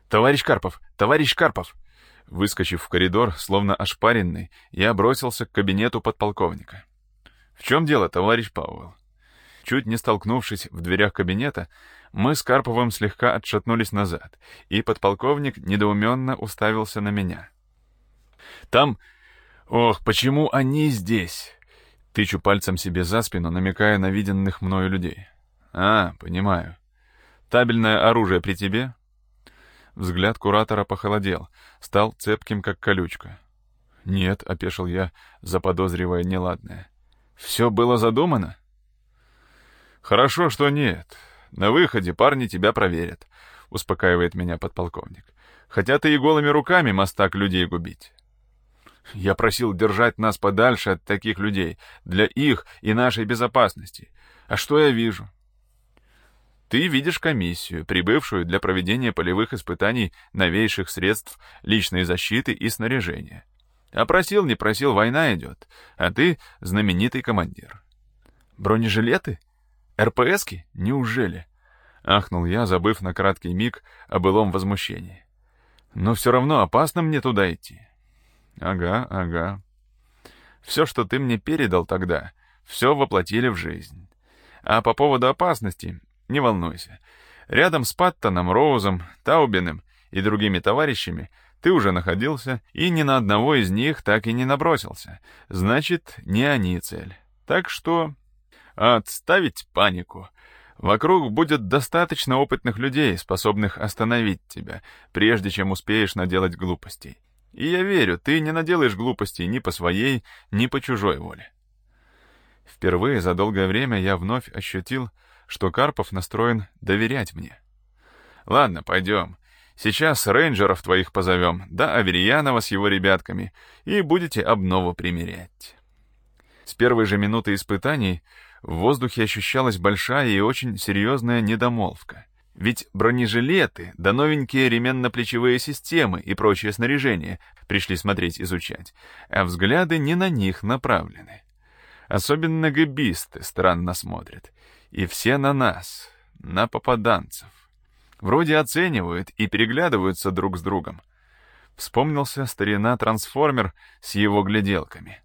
«Товарищ Карпов! Товарищ Карпов!» Выскочив в коридор, словно ошпаренный, я бросился к кабинету подполковника. «В чем дело, товарищ Пауэлл?» Чуть не столкнувшись в дверях кабинета, мы с Карповым слегка отшатнулись назад, и подполковник недоуменно уставился на меня. «Там... Ох, почему они здесь?» Тычу пальцем себе за спину, намекая на виденных мною людей. «А, понимаю. Табельное оружие при тебе?» Взгляд куратора похолодел, стал цепким, как колючка. «Нет», — опешил я, заподозривая неладное. «Все было задумано?» «Хорошо, что нет. На выходе парни тебя проверят», — успокаивает меня подполковник. «Хотя ты и голыми руками мастак людей губить». «Я просил держать нас подальше от таких людей, для их и нашей безопасности. А что я вижу?» «Ты видишь комиссию, прибывшую для проведения полевых испытаний новейших средств личной защиты и снаряжения. А просил, не просил, война идет, а ты знаменитый командир». «Бронежилеты? РПСки? Неужели?» — ахнул я, забыв на краткий миг о былом возмущении. «Но все равно опасно мне туда идти». «Ага. Все, что ты мне передал тогда, все воплотили в жизнь. А по поводу опасности, не волнуйся. Рядом с Паттоном, Роузом, Таубиным и другими товарищами ты уже находился, и ни на одного из них так и не набросился. Значит, не они цель. Так что отставить панику. Вокруг будет достаточно опытных людей, способных остановить тебя, прежде чем успеешь наделать глупостей. И я верю, ты не наделаешь глупостей ни по своей, ни по чужой воле». Впервые за долгое время я вновь ощутил, что Карпов настроен доверять мне. «Ладно, пойдем. Сейчас рейнджеров твоих позовем, да Аверьянова с его ребятками, и будете обнову примерять». С первой же минуты испытаний в воздухе ощущалась большая и очень серьезная недомолвка. Ведь бронежилеты, да новенькие ременно-плечевые системы и прочее снаряжение пришли смотреть, изучать, а взгляды не на них направлены. Особенно гэбисты странно смотрят. И все на нас, на попаданцев. Вроде оценивают и переглядываются друг с другом. Вспомнился старина-трансформер с его гляделками.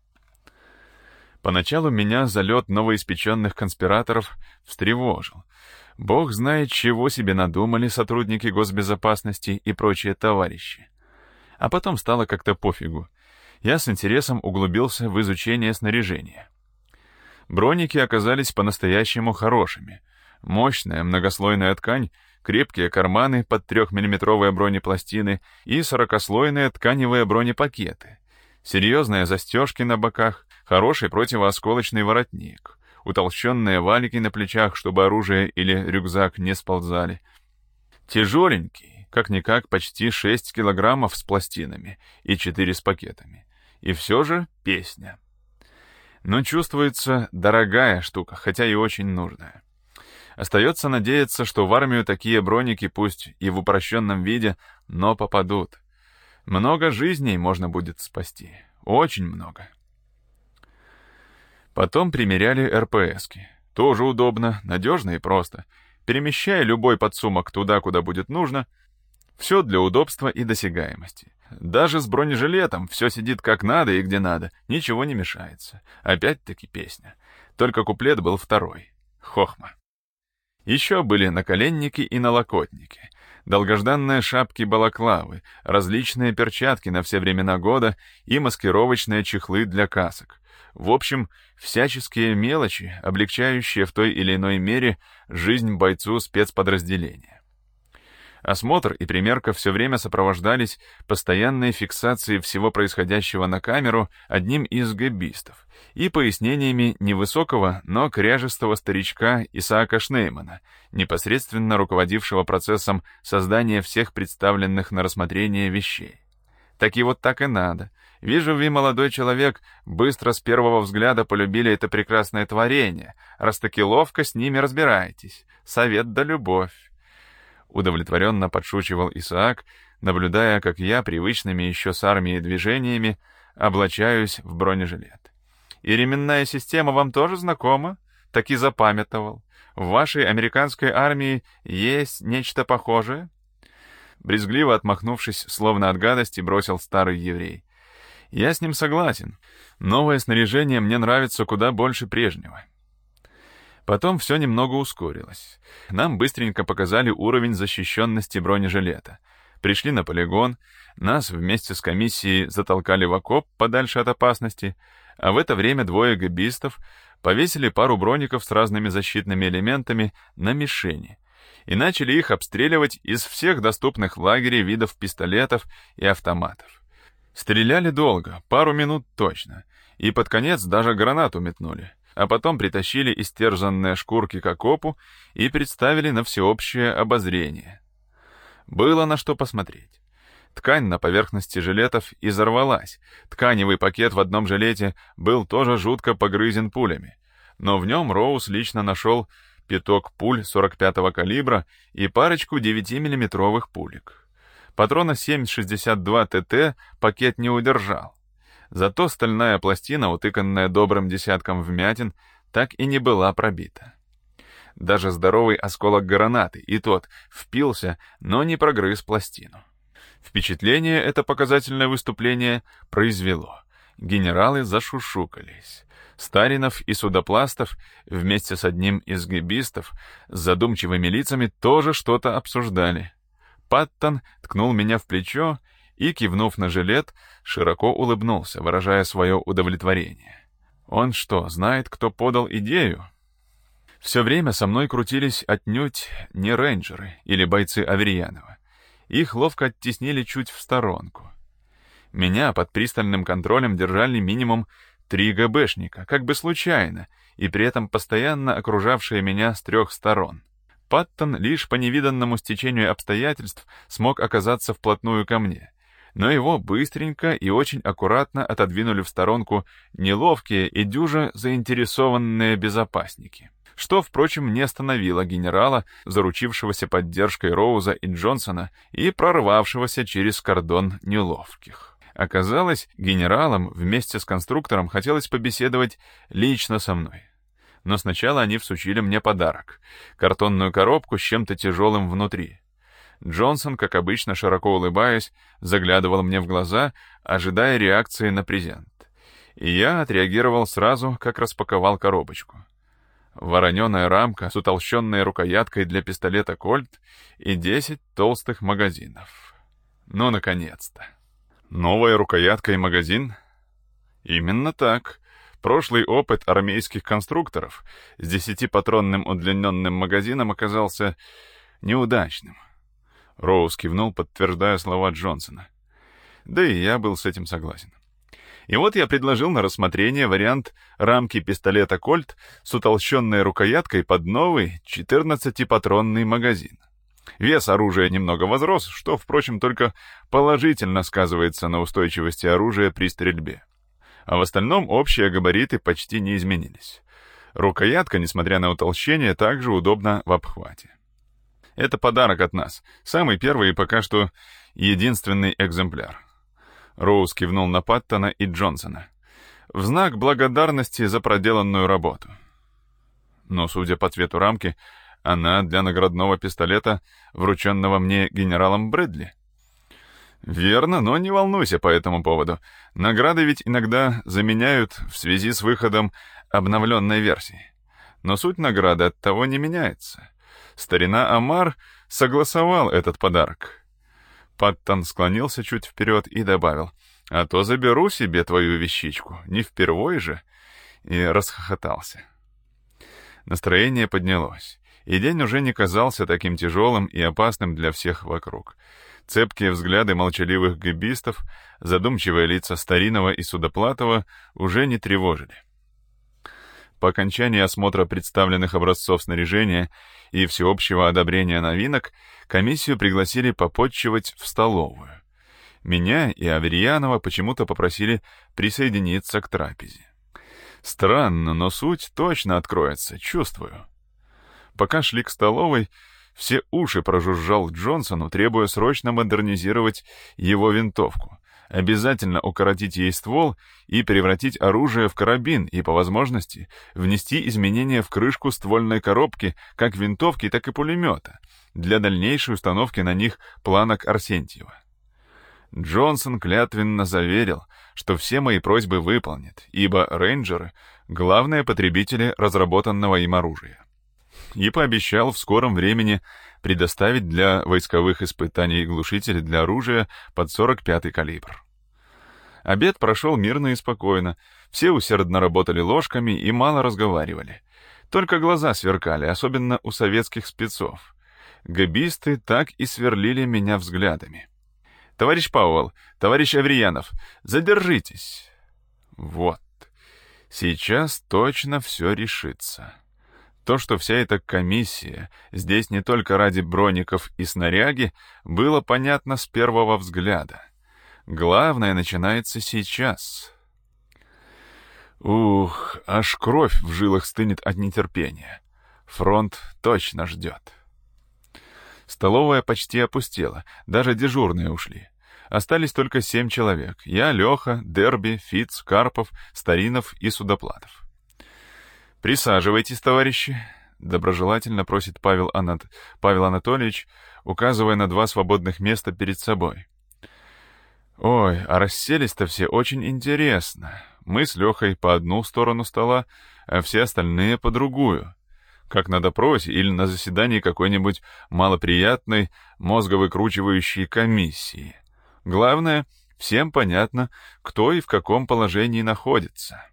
Поначалу меня залет новоиспеченных конспираторов встревожил. Бог знает, чего себе надумали сотрудники госбезопасности и прочие товарищи. А потом стало как-то пофигу. Я с интересом углубился в изучение снаряжения. Броники оказались по-настоящему хорошими. Мощная многослойная ткань, крепкие карманы под 3-миллиметровые бронепластины и 40-слойные тканевые бронепакеты. Серьезные застежки на боках, хороший противоосколочный воротник, утолщенные валики на плечах, чтобы оружие или рюкзак не сползали. Тяжеленький, как-никак почти 6 килограммов с пластинами и 4 с пакетами. И все же песня. Но чувствуется дорогая штука, хотя и очень нужная. Остается надеяться, что в армию такие броники, пусть и в упрощенном виде, но попадут. Много жизней можно будет спасти. Очень много. Потом примеряли РПСки. Тоже удобно, надежно и просто. Перемещая любой подсумок туда, куда будет нужно, все для удобства и досягаемости. Даже с бронежилетом все сидит как надо и где надо, ничего не мешается. Опять-таки песня. Только куплет был второй. Хохма. Еще были наколенники и налокотники, долгожданные шапки-балаклавы, различные перчатки на все времена года и маскировочные чехлы для касок. В общем, всяческие мелочи, облегчающие в той или иной мере жизнь бойцу спецподразделения. Осмотр и примерка все время сопровождались постоянной фиксацией всего происходящего на камеру одним из гэбистов и пояснениями невысокого, но кряжестого старичка Исаака Шнеймана, непосредственно руководившего процессом создания всех представленных на рассмотрение вещей. Так и вот так и надо. Вижу, вы, молодой человек, быстро с первого взгляда полюбили это прекрасное творение, раз таки ловко с ними разбираетесь. Совет да любовь. Удовлетворенно подшучивал Исаак, наблюдая, как я привычными еще с армией движениями облачаюсь в бронежилет. «И ременная система вам тоже знакома?» Так и запамятовал. «В вашей американской армии есть нечто похожее?» Брезгливо отмахнувшись, словно от гадости, бросил старый еврей. Я с ним согласен. Новое снаряжение мне нравится куда больше прежнего. Потом все немного ускорилось. Нам быстренько показали уровень защищенности бронежилета. Пришли на полигон, нас вместе с комиссией затолкали в окоп подальше от опасности, а в это время двое гэбистов повесили пару броников с разными защитными элементами на мишени и начали их обстреливать из всех доступных в лагере видов пистолетов и автоматов. Стреляли долго, пару минут точно, и под конец даже гранату метнули, а потом притащили истерзанные шкурки к окопу и представили на всеобщее обозрение. Было на что посмотреть. Ткань на поверхности жилетов изорвалась, тканевый пакет в одном жилете был тоже жутко погрызен пулями, но в нем Роуз лично нашел пяток пуль 45-го калибра и парочку 9-миллиметровых пулек. Патрона 7,62 ТТ пакет не удержал. Зато стальная пластина, утыканная добрым десятком вмятин, так и не была пробита. Даже здоровый осколок гранаты, и тот впился, но не прогрыз пластину. Впечатление это показательное выступление произвело. Генералы зашушукались. Старинов и Судопластов вместе с одним из гэбистов с задумчивыми лицами тоже что-то обсуждали. Паттон ткнул меня в плечо и, кивнув на жилет, широко улыбнулся, выражая свое удовлетворение. Он что, знает, кто подал идею? Все время со мной крутились отнюдь не рейнджеры или бойцы Аверьянова. Их ловко оттеснили чуть в сторонку. Меня под пристальным контролем держали минимум 3 ГБшника, как бы случайно, и при этом постоянно окружавшие меня с 3 сторон. Паттон лишь по невиданному стечению обстоятельств смог оказаться вплотную ко мне, но его быстренько и очень аккуратно отодвинули в сторонку неловкие и дюже заинтересованные безопасники. Что, впрочем, не остановило генерала, заручившегося поддержкой Роуза и Джонсона и прорвавшегося через кордон неловких. Оказалось, генералам вместе с конструктором хотелось побеседовать лично со мной. Но сначала они всучили мне подарок — картонную коробку с чем-то тяжелым внутри. Джонсон, как обычно, широко улыбаясь, заглядывал мне в глаза, ожидая реакции на презент. И я отреагировал сразу, как распаковал коробочку. Вороненая рамка с утолщенной рукояткой для пистолета «Кольт» и 10 толстых магазинов. Ну, наконец-то. Новая рукоятка и магазин? Именно так. Прошлый опыт армейских конструкторов с 10-патронным удлиненным магазином оказался неудачным. Роуз кивнул, подтверждая слова Джонсона. Да и я был с этим согласен. И вот я предложил на рассмотрение вариант рамки пистолета «Кольт» с утолщенной рукояткой под новый 14-патронный магазин. Вес оружия немного возрос, что, впрочем, только положительно сказывается на устойчивости оружия при стрельбе. А в остальном общие габариты почти не изменились. Рукоятка, несмотря на утолщение, также удобна в обхвате. Это подарок от нас, самый первый и пока что единственный экземпляр. Роуз кивнул на Паттона и Джонсона. В знак благодарности за проделанную работу. Но, судя по цвету рамки, она для наградного пистолета, врученного мне генералом Брэдли. Верно, но не волнуйся по этому поводу. Награды ведь иногда заменяют в связи с выходом обновленной версии. Но суть награды от того не меняется. Старина Амар согласовал этот подарок. Паттон склонился чуть вперед и добавил: «А то заберу себе твою вещичку, не впервой же», и расхохотался. Настроение поднялось, и день уже не казался таким тяжелым и опасным для всех вокруг. Цепкие взгляды молчаливых гэбистов, задумчивые лица Старинова и Судоплатова уже не тревожили. По окончании осмотра представленных образцов снаряжения и всеобщего одобрения новинок комиссию пригласили попотчевать в столовую. Меня и Аверьянова почему-то попросили присоединиться к трапезе. Странно, но суть точно откроется, чувствую. Пока шли к столовой, все уши прожужжал Джонсону, требуя срочно модернизировать его винтовку, Обязательно укоротить ей ствол и превратить оружие в карабин и, по возможности, внести изменения в крышку ствольной коробки как винтовки, так и пулемета для дальнейшей установки на них планок Арсентьева. Джонсон клятвенно заверил, что все мои просьбы выполнит, ибо рейнджеры — главные потребители разработанного им оружия. И пообещал в скором времени предоставить для войсковых испытаний глушители для оружия под 45-й калибр. Обед прошел мирно и спокойно, все усердно работали ложками и мало разговаривали. Только глаза сверкали, особенно у советских спецов. Гэбисты так и сверлили меня взглядами. «Товарищ Пауэлл, товарищ Аверьянов, задержитесь!» Вот, сейчас точно все решится. То, что вся эта комиссия здесь не только ради броников и снаряги, было понятно с первого взгляда. Главное начинается сейчас. Ух, аж кровь в жилах стынет от нетерпения. Фронт точно ждет. Столовая почти опустела, даже дежурные ушли. Остались только 7 человек. Я, Леха, Дерби, Фиц, Карпов, Старинов и Судоплатов. «Присаживайтесь, товарищи», — доброжелательно просит Павел Анатольевич, указывая на 2 свободных места перед собой. «Ой, а расселись-то все очень интересно. Мы с Лехой по одну сторону стола, а все остальные по другую. Как на допросе или на заседании какой-нибудь малоприятной, мозговыкручивающей комиссии. Главное, всем понятно, кто и в каком положении находится».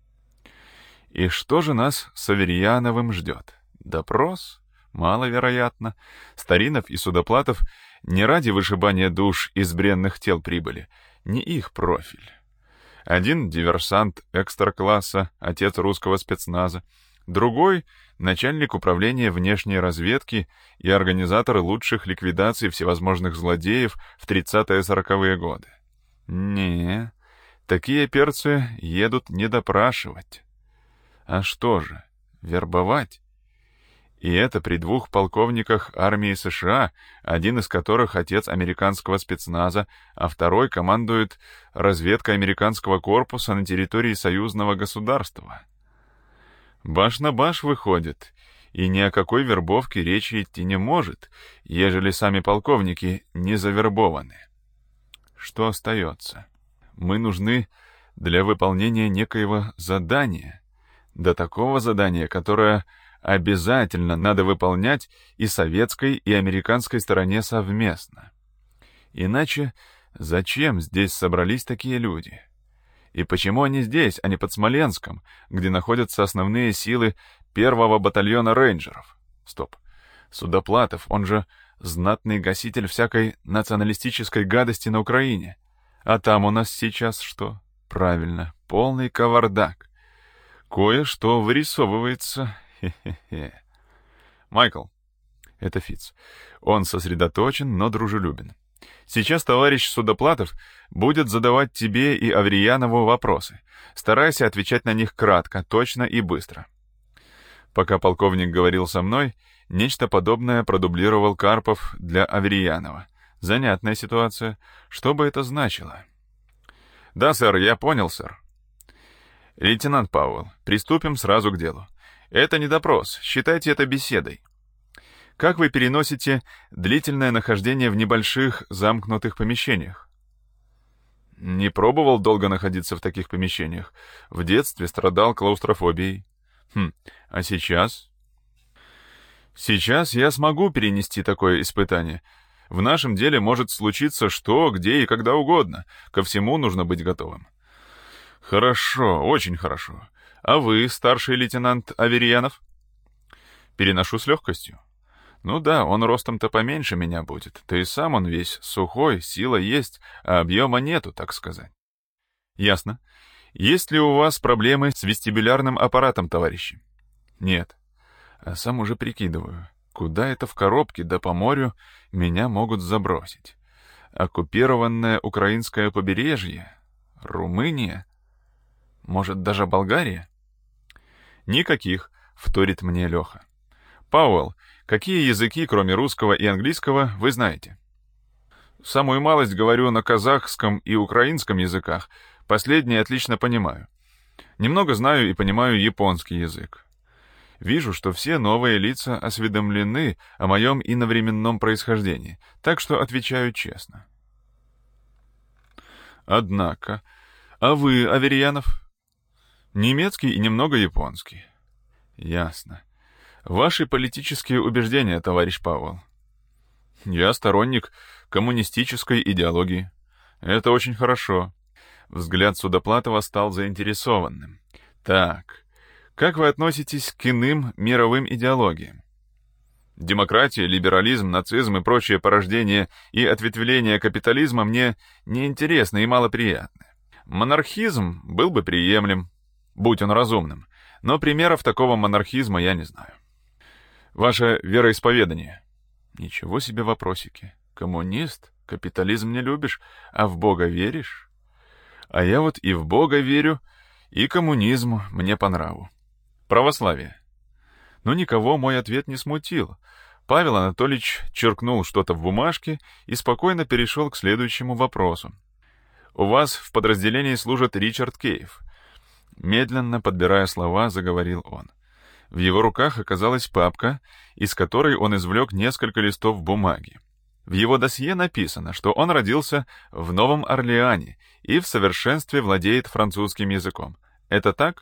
И что же нас с Аверьяновым ждет? Допрос? Маловероятно. Старинов и Судоплатов не ради вышибания душ из бренных тел прибыли, не их профиль. Один — диверсант экстра-класса, отец русского спецназа, другой — начальник управления внешней разведки и организатор лучших ликвидаций всевозможных злодеев в 30-40-е годы. Не, такие перцы едут не допрашивать. А что же, вербовать? И это при 2 полковниках армии США, один из которых отец американского спецназа, а второй командует разведкой американского корпуса на территории союзного государства. Баш на баш выходит, и ни о какой вербовке речи идти не может, ежели сами полковники не завербованы. Что остается? Мы нужны для выполнения некоего задания, до такого задания, которое обязательно надо выполнять и советской, и американской стороне совместно. Иначе зачем здесь собрались такие люди? И почему они здесь, а не под Смоленском, где находятся основные силы 1-го батальона рейнджеров? Стоп. Судоплатов, он же знатный гаситель всякой националистической гадости на Украине. А там у нас сейчас что? Правильно, полный кавардак. Кое-что вырисовывается. Хе-хе-хе. Майкл. Это Фиц. Он сосредоточен, но дружелюбен. Сейчас товарищ Судоплатов будет задавать тебе и Аверьянову вопросы. Старайся отвечать на них кратко, точно и быстро. Пока полковник говорил со мной, нечто подобное продублировал Карпов для Аверьянова. Занятная ситуация. Что бы это значило? Да, сэр, я понял, сэр. «Лейтенант Пауэлл, приступим сразу к делу. Это не допрос, считайте это беседой. Как вы переносите длительное нахождение в небольших замкнутых помещениях?» «Не пробовал долго находиться в таких помещениях. В детстве страдал клаустрофобией». А сейчас?» «Сейчас я смогу перенести такое испытание. В нашем деле может случиться что, где и когда угодно. Ко всему нужно быть готовым». «Хорошо, очень хорошо. А вы, старший лейтенант Аверьянов?» «Переношу с легкостью». «Ну да, он ростом-то поменьше меня будет. Да и сам он весь сухой, сила есть, а объема нету, так сказать». «Ясно. Есть ли у вас проблемы с вестибулярным аппаратом, товарищи?» «Нет. А сам уже прикидываю, куда это в коробке да по морю меня могут забросить. Оккупированное украинское побережье? Румыния? Может, даже Болгария?» «Никаких», — вторит мне Леха. «Пауэлл, какие языки, кроме русского и английского, вы знаете?» Самую малость говорю на казахском и украинском языках. Последнее отлично понимаю. Немного знаю и понимаю японский язык. Вижу, что все новые лица осведомлены о моем иновременном происхождении, так что отвечаю честно. Однако, а вы, Аверьянов? Немецкий и немного японский. Ясно. Ваши политические убеждения, товарищ Пауэлл? Я сторонник коммунистической идеологии. Это очень хорошо. Взгляд Судоплатова стал заинтересованным. Так, как вы относитесь к иным мировым идеологиям? Демократия, либерализм, нацизм и прочие порождения и ответвления капитализма мне неинтересны и малоприятны. Монархизм был бы приемлем, будь он разумным, но примеров такого монархизма я не знаю. Ваше вероисповедание? Ничего себе вопросики. Коммунист? Капитализм не любишь, а в Бога веришь? А я вот и в Бога верю, и коммунизм мне по нраву. Православие. Но никого мой ответ не смутил. Павел Анатольевич черкнул что-то в бумажке и спокойно перешел к следующему вопросу. У вас в подразделении служит Ричард Кейв. Медленно подбирая слова, заговорил он. В его руках оказалась папка, из которой он извлек несколько листов бумаги. В его досье написано, что он родился в Новом Орлеане и в совершенстве владеет французским языком. Это так?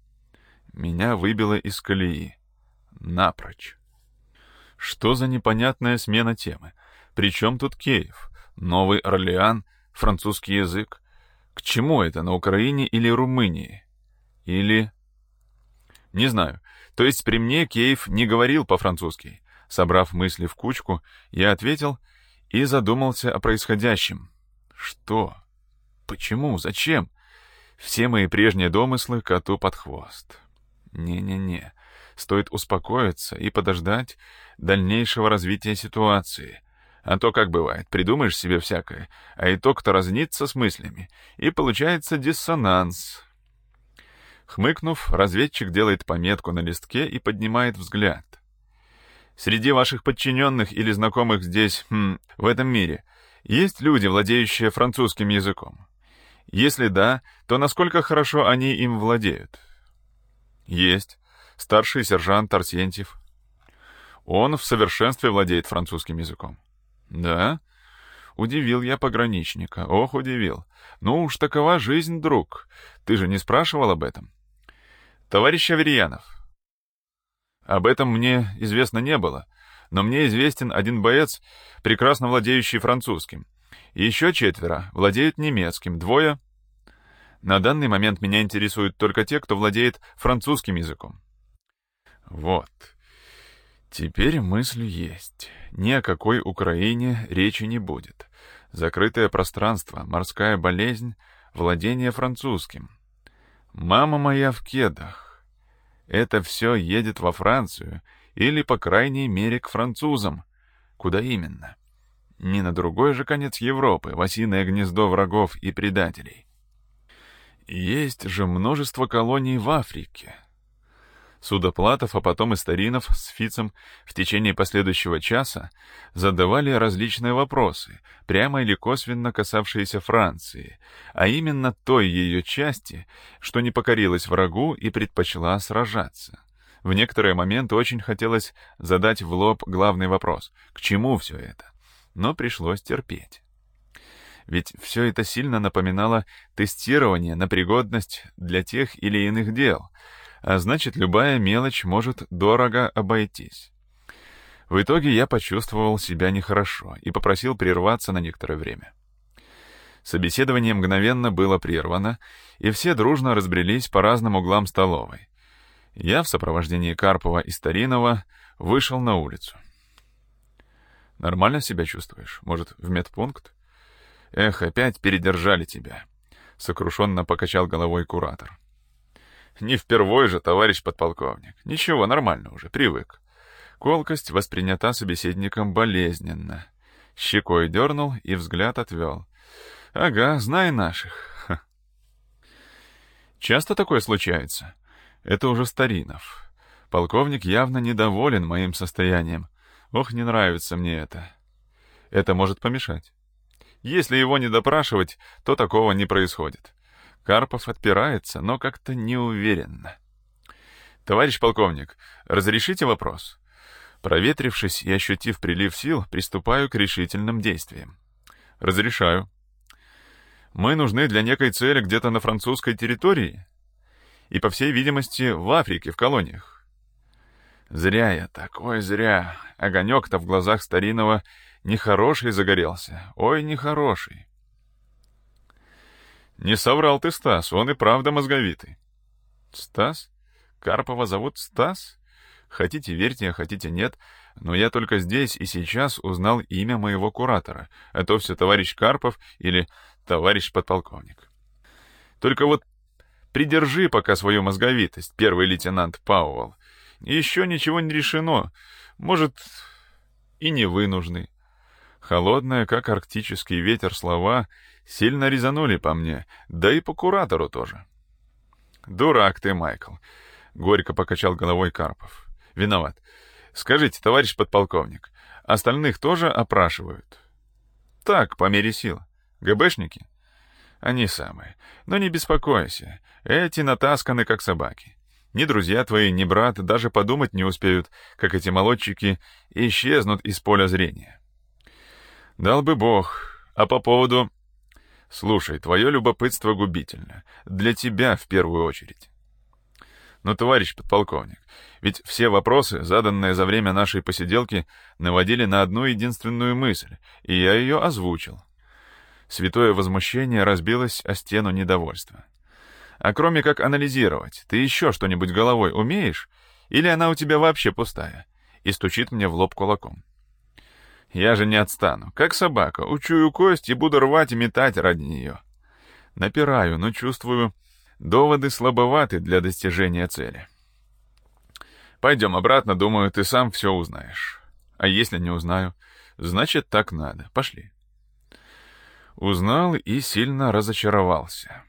Меня выбило из колеи. Напрочь. Что за непонятная смена темы? Причем тут Киев? Новый Орлеан? Французский язык? К чему это, на Украине или Румынии? Или... Не знаю. То есть при мне Киев не говорил по-французски. Собрав мысли в кучку, я ответил и задумался о происходящем. Что? Почему? Зачем? Все мои прежние домыслы коту под хвост. Не-не-не. Стоит успокоиться и подождать дальнейшего развития ситуации. А то, как бывает, придумаешь себе всякое, а итог-то разнится с мыслями, и получается диссонанс. Хмыкнув, разведчик делает пометку на листке и поднимает взгляд. Среди ваших подчиненных или знакомых здесь, в этом мире, есть люди, владеющие французским языком? Если да, то насколько хорошо они им владеют? Есть. Старший сержант Арсентьев. Он в совершенстве владеет французским языком. Да? Удивил я пограничника. Ох, удивил. Ну уж такова жизнь, друг. Ты же не спрашивал об этом? Товарищ Аверьянов. Об этом мне известно не было, но мне известен один боец, прекрасно владеющий французским. Еще 4 владеют немецким, 2... На данный момент меня интересуют только те, кто владеет французским языком. Вот. Теперь мысль есть. Ни о какой Украине речи не будет. Закрытое пространство, морская болезнь, владение французским. Мама моя в кедах. Это все едет во Францию или, по крайней мере, к французам. Куда именно? Не на другой же конец Европы, в осиное гнездо врагов и предателей. Есть же множество колоний в Африке. Судоплатов, а потом и Старинов с Фицем в течение последующего часа задавали различные вопросы, прямо или косвенно касавшиеся Франции, а именно той ее части, что не покорилась врагу и предпочла сражаться. В некоторые моменты очень хотелось задать в лоб главный вопрос — к чему все это? Но пришлось терпеть. Ведь все это сильно напоминало тестирование на пригодность для тех или иных дел, а значит, любая мелочь может дорого обойтись. В итоге я почувствовал себя нехорошо и попросил прерваться на некоторое время. Собеседование мгновенно было прервано, и все дружно разбрелись по разным углам столовой. Я в сопровождении Карпова и Старинова вышел на улицу. «Нормально себя чувствуешь? Может, в медпункт?» «Эх, опять передержали тебя», — сокрушенно покачал головой куратор. «Не впервой же, товарищ подполковник. Ничего, нормально уже, привык». Колкость воспринята собеседником болезненно. Щекой дернул и взгляд отвел. «Ага, знай наших». Ха. «Часто такое случается?» «Это уже Старинов. Полковник явно недоволен моим состоянием. Ох, не нравится мне это. Это может помешать». Если его не допрашивать, то такого не происходит. Карпов отпирается, но как-то неуверенно. «Товарищ полковник, разрешите вопрос?» Проветрившись и ощутив прилив сил, приступаю к решительным действиям. «Разрешаю». «Мы нужны для некой цели где-то на французской территории и, по всей видимости, в Африке, в колониях». Зря я так, ой, зря. Огонек-то в глазах старинного нехороший загорелся. Ой, нехороший. Не соврал ты, Стас, он и правда мозговитый. Стас? Карпова зовут Стас? Хотите верьте, а хотите нет, но я только здесь и сейчас узнал имя моего куратора, а то все товарищ Карпов или товарищ подполковник. Только вот придержи пока свою мозговитость, первый лейтенант Пауэлл. Еще ничего не решено, может, и не вы нужны. Холодные, как арктический ветер, слова сильно резанули по мне, да и по куратору тоже. «Дурак ты, Майкл», — горько покачал головой Карпов. «Виноват. Скажите, товарищ подполковник, остальных тоже опрашивают?» «Так, по мере сил. ГБшники?» «Они самые. Но не беспокойся, эти натасканы, как собаки. Ни друзья твои, ни брат даже подумать не успеют, как эти молодчики исчезнут из поля зрения». «Дал бы Бог. А по поводу...» «Слушай, твое любопытство губительно. Для тебя в первую очередь». «Но, товарищ подполковник, ведь все вопросы, заданные за время нашей посиделки, наводили на одну единственную мысль, и я ее озвучил». Святое возмущение разбилось о стену недовольства. «А кроме как анализировать, ты еще что-нибудь головой умеешь? Или она у тебя вообще пустая?» И стучит мне в лоб кулаком. «Я же не отстану. Как собака, учую кость и буду рвать и метать ради нее». Напираю, но чувствую, доводы слабоваты для достижения цели. «Пойдем обратно, думаю, ты сам все узнаешь. А если не узнаю, значит, так надо. Пошли». Узнал и сильно разочаровался.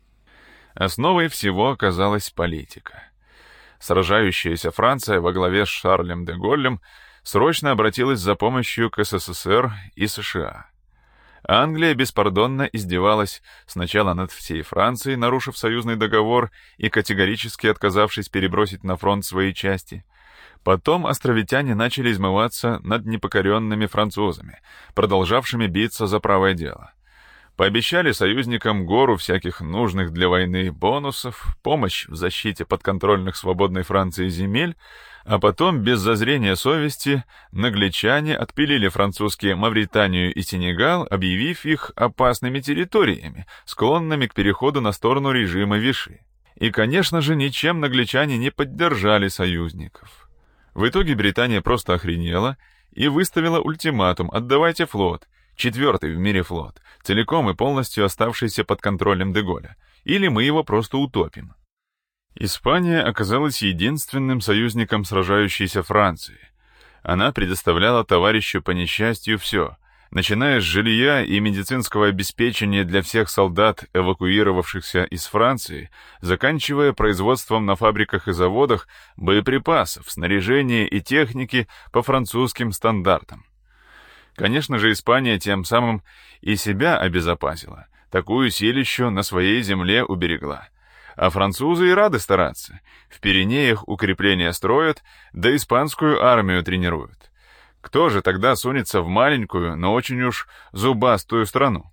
Основой всего оказалась политика. Сражающаяся Франция во главе с Шарлем де Голлем срочно обратилась за помощью к СССР и США. Англия беспардонно издевалась сначала над всей Францией, нарушив союзный договор и категорически отказавшись перебросить на фронт свои части. Потом островитяне начали измываться над непокоренными французами, продолжавшими биться за правое дело. Пообещали союзникам гору всяких нужных для войны бонусов, помощь в защите подконтрольных свободной Франции земель, а потом, без зазрения совести, нагличане отпилили французские Мавританию и Сенегал, объявив их опасными территориями, склонными к переходу на сторону режима Виши. И, конечно же, ничем нагличане не поддержали союзников. В итоге Британия просто охренела и выставила ультиматум: «Отдавайте флот», 4-й в мире флот, целиком и полностью оставшийся под контролем де Голля, или мы его просто утопим. Испания оказалась единственным союзником сражающейся Франции. Она предоставляла товарищу по несчастью все, начиная с жилья и медицинского обеспечения для всех солдат, эвакуировавшихся из Франции, заканчивая производством на фабриках и заводах боеприпасов, снаряжения и техники по французским стандартам. Конечно же, Испания тем самым и себя обезопасила, такую силищу на своей земле уберегла. А французы и рады стараться. В Пиренеях укрепления строят, да испанскую армию тренируют. Кто же тогда сунется в маленькую, но очень уж зубастую страну?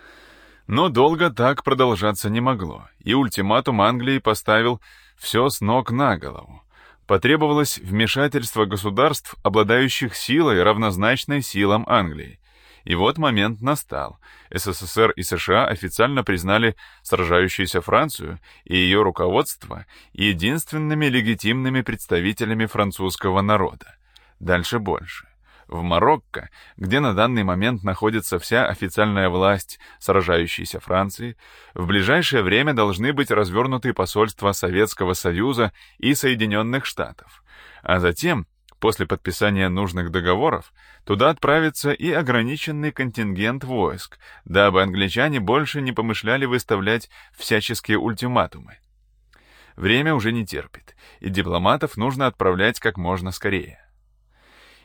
Но долго так продолжаться не могло, и ультиматум Англии поставил все с ног на голову. Потребовалось вмешательство государств, обладающих силой, равнозначной силам Англии. И вот момент настал. СССР и США официально признали сражающуюся Францию и ее руководство единственными легитимными представителями французского народа. Дальше больше. В Марокко, где на данный момент находится вся официальная власть сражающейся Франции, в ближайшее время должны быть развернуты посольства Советского Союза и Соединенных Штатов, а затем, после подписания нужных договоров, туда отправится и ограниченный контингент войск, дабы англичане больше не помышляли выставлять всяческие ультиматумы. Время уже не терпит, и дипломатов нужно отправлять как можно скорее.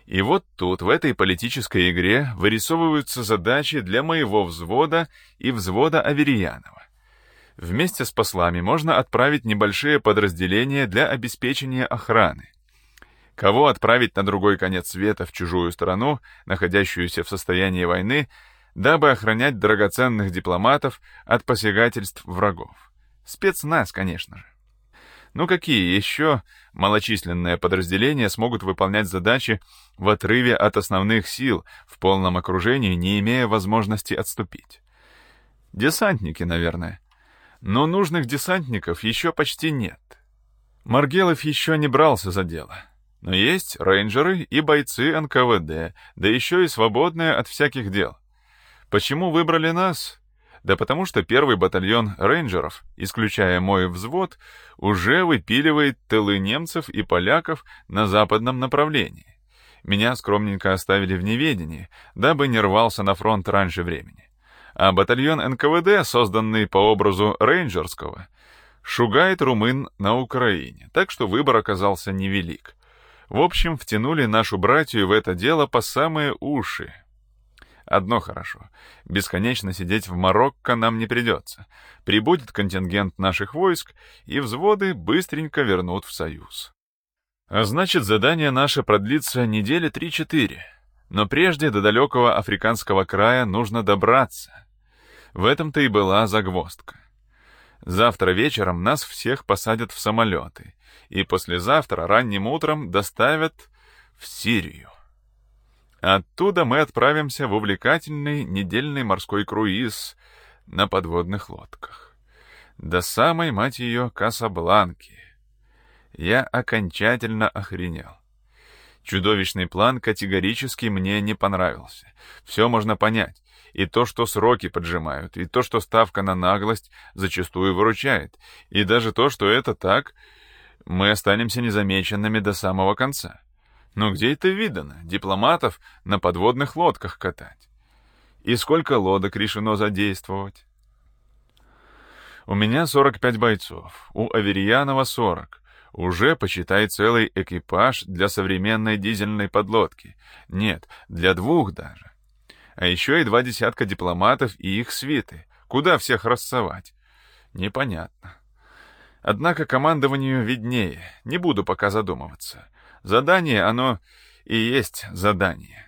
И вот тут, в этой политической игре, вырисовываются задачи для моего взвода и взвода Аверьянова. Вместе с послами можно отправить небольшие подразделения для обеспечения охраны. Кого отправить на другой конец света в чужую страну, находящуюся в состоянии войны, дабы охранять драгоценных дипломатов от посягательств врагов? Спецназ, конечно же. Ну какие еще малочисленные подразделения смогут выполнять задачи в отрыве от основных сил, в полном окружении, не имея возможности отступить? Десантники, наверное. Но нужных десантников еще почти нет. Маргелов еще не брался за дело. Но есть рейнджеры и бойцы НКВД, да еще и свободные от всяких дел. Почему выбрали нас? Да потому что первый батальон рейнджеров, исключая мой взвод, уже выпиливает тылы немцев и поляков на западном направлении. Меня скромненько оставили в неведении, дабы не рвался на фронт раньше времени. А батальон НКВД, созданный по образу рейнджерского, шугает румын на Украине, так что выбор оказался невелик. В общем, втянули нашу братью в это дело по самые уши. Одно хорошо. Бесконечно сидеть в Марокко нам не придется. Прибудет контингент наших войск, и взводы быстренько вернут в Союз. А значит, задание наше продлится недели 3-4. Но прежде до далекого африканского края нужно добраться. В этом-то и была загвоздка. Завтра вечером нас всех посадят в самолеты, и послезавтра ранним утром доставят в Сирию. Оттуда мы отправимся в увлекательный недельный морской круиз на подводных лодках. До самой, мать ее, Касабланки. Я окончательно охренел. Чудовищный план категорически мне не понравился. Все можно понять. И то, что сроки поджимают, и то, что ставка на наглость зачастую выручает, и даже то, что это так, мы останемся незамеченными до самого конца. Но где это видано? Дипломатов на подводных лодках катать. И сколько лодок решено задействовать? У меня 45 бойцов, у Аверьянова 40. Уже, почитай, целый экипаж для современной дизельной подлодки. Нет, для 2 даже. А еще и 2 десятка дипломатов и их свиты. Куда всех рассовать? Непонятно. Однако командованию виднее, не буду пока задумываться. Задание, оно и есть задание.